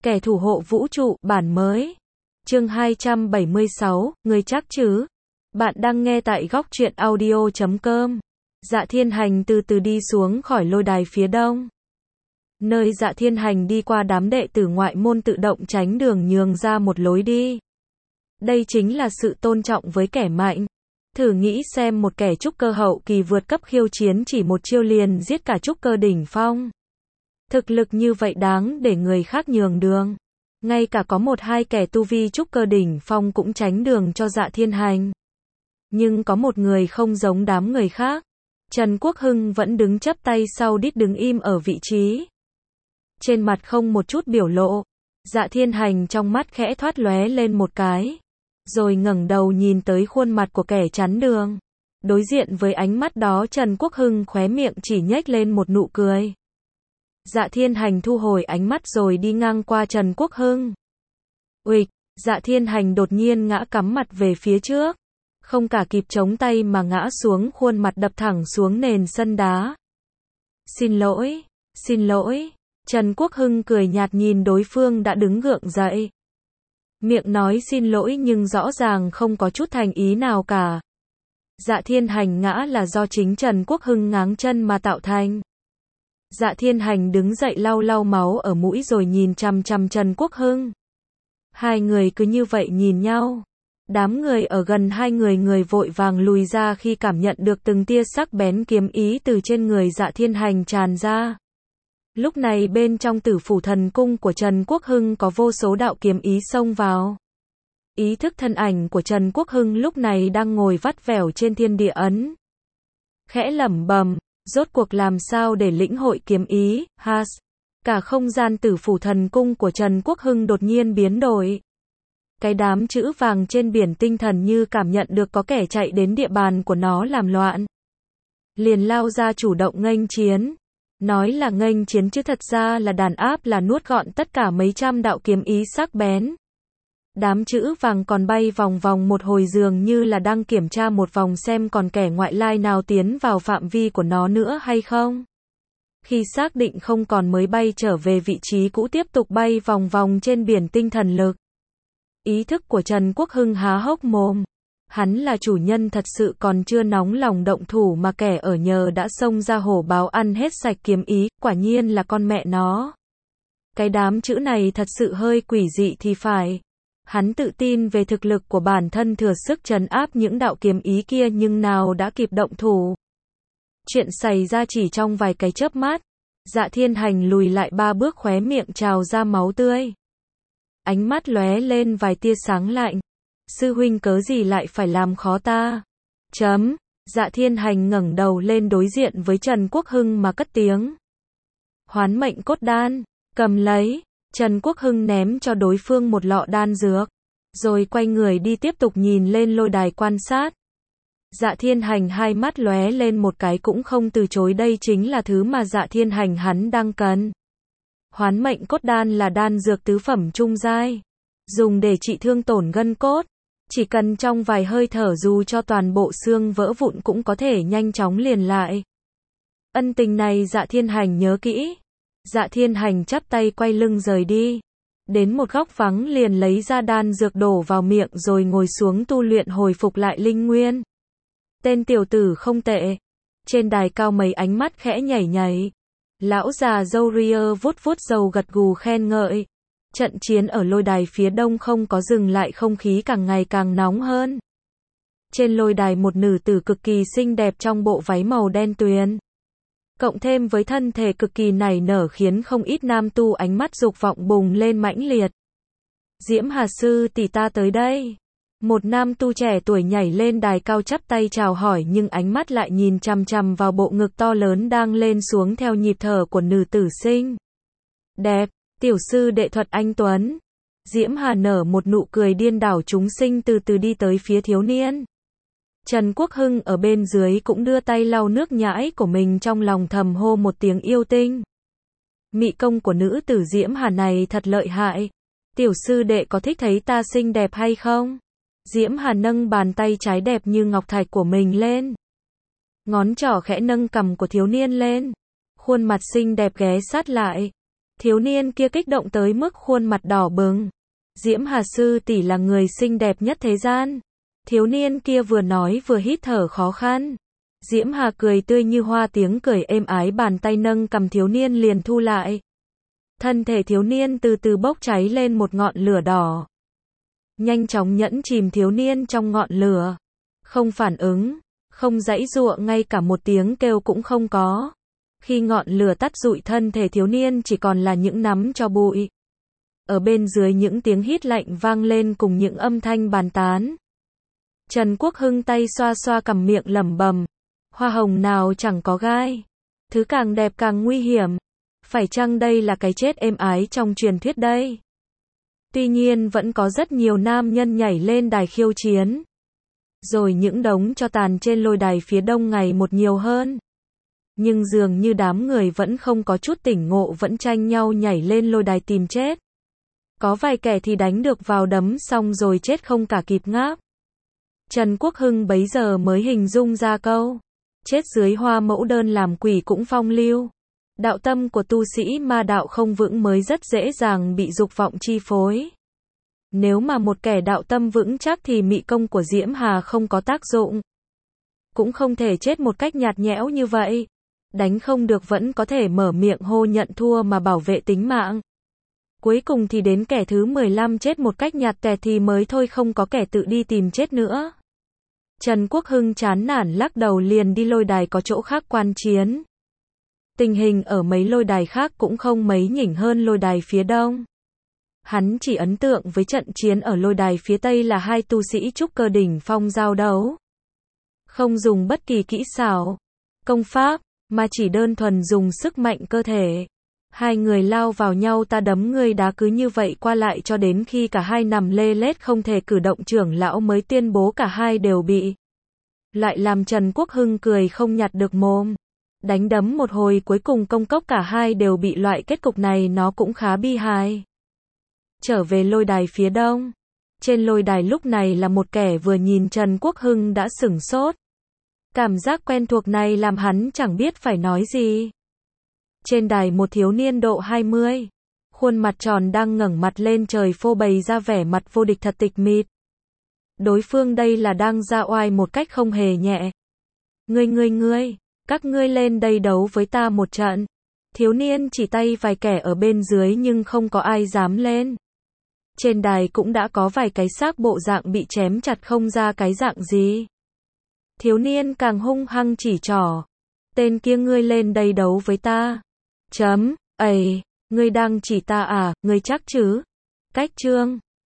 Kẻ thủ hộ vũ trụ, bản mới. Chương 276, người chắc chứ? Bạn đang nghe tại góc truyện audio.com. Dạ Thiên Hành từ từ đi xuống khỏi lôi đài phía đông. Nơi Dạ Thiên Hành đi qua, đám đệ tử ngoại môn tự động tránh đường nhường ra một lối đi. Đây chính là sự tôn trọng với kẻ mạnh. Thử nghĩ xem, một kẻ trúc cơ hậu kỳ vượt cấp khiêu chiến chỉ một chiêu liền giết cả trúc cơ đỉnh phong. Thực lực như vậy đáng để người khác nhường đường. Ngay cả có một hai kẻ tu vi trúc cơ đỉnh phong cũng tránh đường cho Dạ Thiên Hành. Nhưng có một người không giống đám người khác. Trần Quốc Hưng vẫn đứng chắp tay sau đít, đứng im ở vị trí. Trên mặt không một chút biểu lộ. Dạ Thiên Hành trong mắt khẽ thoát lóe lên một cái. Rồi ngẩng đầu nhìn tới khuôn mặt của kẻ chắn đường. Đối diện với ánh mắt đó, Trần Quốc Hưng khóe miệng chỉ nhếch lên một nụ cười. Dạ Thiên Hành thu hồi ánh mắt rồi đi ngang qua Trần Quốc Hưng. Uịch, Dạ Thiên Hành đột nhiên ngã cắm mặt về phía trước. Không cả kịp chống tay mà ngã xuống, khuôn mặt đập thẳng xuống nền sân đá. Xin lỗi, xin lỗi. Trần Quốc Hưng cười nhạt nhìn đối phương đã đứng gượng dậy. Miệng nói xin lỗi nhưng rõ ràng không có chút thành ý nào cả. Dạ Thiên Hành ngã là do chính Trần Quốc Hưng ngáng chân mà tạo thành. Dạ Thiên Hành đứng dậy lau lau máu ở mũi rồi nhìn chằm chằm Trần Quốc Hưng. Hai người cứ như vậy nhìn nhau. Đám người ở gần hai người vội vàng lùi ra khi cảm nhận được từng tia sắc bén kiếm ý từ trên người Dạ Thiên Hành tràn ra. Lúc này bên trong Tử Phủ Thần Cung của Trần Quốc Hưng có vô số đạo kiếm ý xông vào. Ý thức thân ảnh của Trần Quốc Hưng lúc này đang ngồi vắt vẻo trên thiên địa ấn. Khẽ lẩm bẩm, rốt cuộc làm sao để lĩnh hội kiếm ý, has. Cả không gian Tử Phủ Thần Cung của Trần Quốc Hưng đột nhiên biến đổi. Cái đám chữ vàng trên biển tinh thần như cảm nhận được có kẻ chạy đến địa bàn của nó làm loạn. Liền lao ra chủ động nghênh chiến. Nói là nghênh chiến chứ thật ra là đàn áp, là nuốt gọn tất cả mấy trăm đạo kiếm ý sắc bén. Đám chữ vàng còn bay vòng vòng một hồi, dường như là đang kiểm tra một vòng xem còn kẻ ngoại lai nào tiến vào phạm vi của nó nữa hay không. Khi xác định không còn mới bay trở về vị trí cũ, tiếp tục bay vòng vòng trên biển tinh thần lực. Ý thức của Trần Quốc Hưng há hốc mồm. Hắn là chủ nhân thật sự còn chưa nóng lòng động thủ mà kẻ ở nhờ đã xông ra hổ báo ăn hết sạch kiếm ý, quả nhiên là con mẹ nó. Cái đám chữ này thật sự hơi quỷ dị thì phải. Hắn tự tin về thực lực của bản thân, thừa sức trấn áp những đạo kiếm ý kia nhưng nào đã kịp động thủ. Chuyện xảy ra chỉ trong vài cái chớp mắt. Dạ Thiên Hành lùi lại 3 bước, khóe miệng trào ra máu tươi. Ánh mắt lóe lên vài tia sáng lạnh. Sư huynh cớ gì lại phải làm khó ta? Chấm. Dạ Thiên Hành ngẩng đầu lên đối diện với Trần Quốc Hưng mà cất tiếng. Hoán mệnh cốt đan, cầm lấy. Trần Quốc Hưng ném cho đối phương một lọ đan dược. Rồi quay người đi tiếp tục nhìn lên lôi đài quan sát. Dạ Thiên Hành hai mắt lóe lên một cái cũng không từ chối, đây chính là thứ mà Dạ Thiên Hành hắn đang cần. Hoán mệnh cốt đan là đan dược tứ phẩm trung giai. Dùng để trị thương tổn gân cốt. Chỉ cần trong vài hơi thở dù cho toàn bộ xương vỡ vụn cũng có thể nhanh chóng liền lại. Ân tình này Dạ Thiên Hành nhớ kỹ. Dạ Thiên Hành chắp tay quay lưng rời đi. Đến một góc vắng liền lấy ra đan dược đổ vào miệng rồi ngồi xuống tu luyện hồi phục lại linh nguyên. Tên tiểu tử không tệ. Trên đài cao mấy ánh mắt khẽ nhảy nhảy. Lão già râu ria vuốt vuốt râu gật gù khen ngợi. Trận chiến ở lôi đài phía đông không có dừng lại, không khí càng ngày càng nóng hơn. Trên lôi đài một nữ tử cực kỳ xinh đẹp trong bộ váy màu đen tuyền. Cộng thêm với thân thể cực kỳ nảy nở khiến không ít nam tu ánh mắt dục vọng bùng lên mãnh liệt. Diễm Hà sư tỷ, ta tới đây. Một nam tu trẻ tuổi nhảy lên đài cao chắp tay chào hỏi nhưng ánh mắt lại nhìn chằm chằm vào bộ ngực to lớn đang lên xuống theo nhịp thở của nữ tử xinh đẹp. Tiểu sư đệ thuật anh tuấn. Diễm Hà nở một nụ cười điên đảo chúng sinh, từ từ đi tới phía thiếu niên. Trần Quốc Hưng ở bên dưới cũng đưa tay lau nước nhãi của mình, trong lòng thầm hô một tiếng yêu tinh. Mị công của nữ tử Diễm Hà này thật lợi hại. Tiểu sư đệ có thích thấy ta xinh đẹp hay không? Diễm Hà nâng bàn tay trái đẹp như ngọc thạch của mình lên. Ngón trỏ khẽ nâng cằm của thiếu niên lên. Khuôn mặt xinh đẹp ghé sát lại. Thiếu niên kia kích động tới mức khuôn mặt đỏ bừng. Diễm Hà sư tỷ là người xinh đẹp nhất thế gian. Thiếu niên kia vừa nói vừa hít thở khó khăn. Diễm Hà cười tươi như hoa, tiếng cười êm ái, bàn tay nâng cầm thiếu niên liền thu lại. Thân thể thiếu niên từ từ bốc cháy lên một ngọn lửa đỏ. Nhanh chóng nhẫn chìm thiếu niên trong ngọn lửa. Không phản ứng, không giãy giụa, ngay cả một tiếng kêu cũng không có. Khi ngọn lửa tắt rụi, thân thể thiếu niên chỉ còn là những nắm tro bụi. Ở bên dưới những tiếng hít lạnh vang lên cùng những âm thanh bàn tán. Trần Quốc Hưng tay xoa xoa cằm, miệng lẩm bẩm, hoa hồng nào chẳng có gai, thứ càng đẹp càng nguy hiểm. Phải chăng đây là cái chết êm ái trong truyền thuyết đây? Tuy nhiên vẫn có rất nhiều nam nhân nhảy lên đài khiêu chiến. Rồi những đống tro tàn trên lôi đài phía đông ngày một nhiều hơn. Nhưng dường như đám người vẫn không có chút tỉnh ngộ, vẫn tranh nhau nhảy lên lôi đài tìm chết. Có vài kẻ thì đánh được vào đấm xong rồi chết không cả kịp ngáp. Trần Quốc Hưng bấy giờ mới hình dung ra câu chết dưới hoa mẫu đơn làm quỷ cũng phong lưu. Đạo tâm của tu sĩ ma đạo không vững mới rất dễ dàng bị dục vọng chi phối. Nếu mà một kẻ đạo tâm vững chắc thì mị công của Diễm Hà không có tác dụng. Cũng không thể chết một cách nhạt nhẽo như vậy. Đánh không được vẫn có thể mở miệng hô nhận thua mà bảo vệ tính mạng. Cuối cùng thì đến kẻ thứ 15 chết một cách nhạt tẹt thì mới thôi, không có kẻ tự đi tìm chết nữa. Trần Quốc Hưng chán nản lắc đầu, liền đi lôi đài có chỗ khác quan chiến. Tình hình ở mấy lôi đài khác cũng không mấy nhỉnh hơn lôi đài phía đông. Hắn chỉ ấn tượng với trận chiến ở lôi đài phía tây là hai tu sĩ trúc cơ đỉnh phong giao đấu. Không dùng bất kỳ kỹ xảo, công pháp, mà chỉ đơn thuần dùng sức mạnh cơ thể. Hai người lao vào nhau, ta đấm ngươi đá, cứ như vậy qua lại cho đến khi cả hai nằm lê lết không thể cử động, trưởng lão mới tuyên bố cả hai đều bị. Lại làm Trần Quốc Hưng cười không nhặt được mồm. Đánh đấm một hồi cuối cùng công cốc cả hai đều bị, loại kết cục này nó cũng khá bi hài. Trở về lôi đài phía đông. Trên lôi đài lúc này là một kẻ vừa nhìn Trần Quốc Hưng đã sửng sốt. Cảm giác quen thuộc này làm hắn chẳng biết phải nói gì. Trên đài một thiếu niên độ 20, khuôn mặt tròn đang ngẩng mặt lên trời phô bày ra vẻ mặt vô địch thật tịch mịt. Đối phương đây là đang ra oai một cách không hề nhẹ. Ngươi, các ngươi lên đây đấu với ta một trận. Thiếu niên chỉ tay vài kẻ ở bên dưới nhưng không có ai dám lên. Trên đài cũng đã có vài cái xác bộ dạng bị chém chặt không ra cái dạng gì. Thiếu niên càng hung hăng chỉ trỏ. Tên kia, ngươi lên đây đấu với ta. Ây, ngươi đang chỉ ta à, ngươi chắc chứ? Cách chương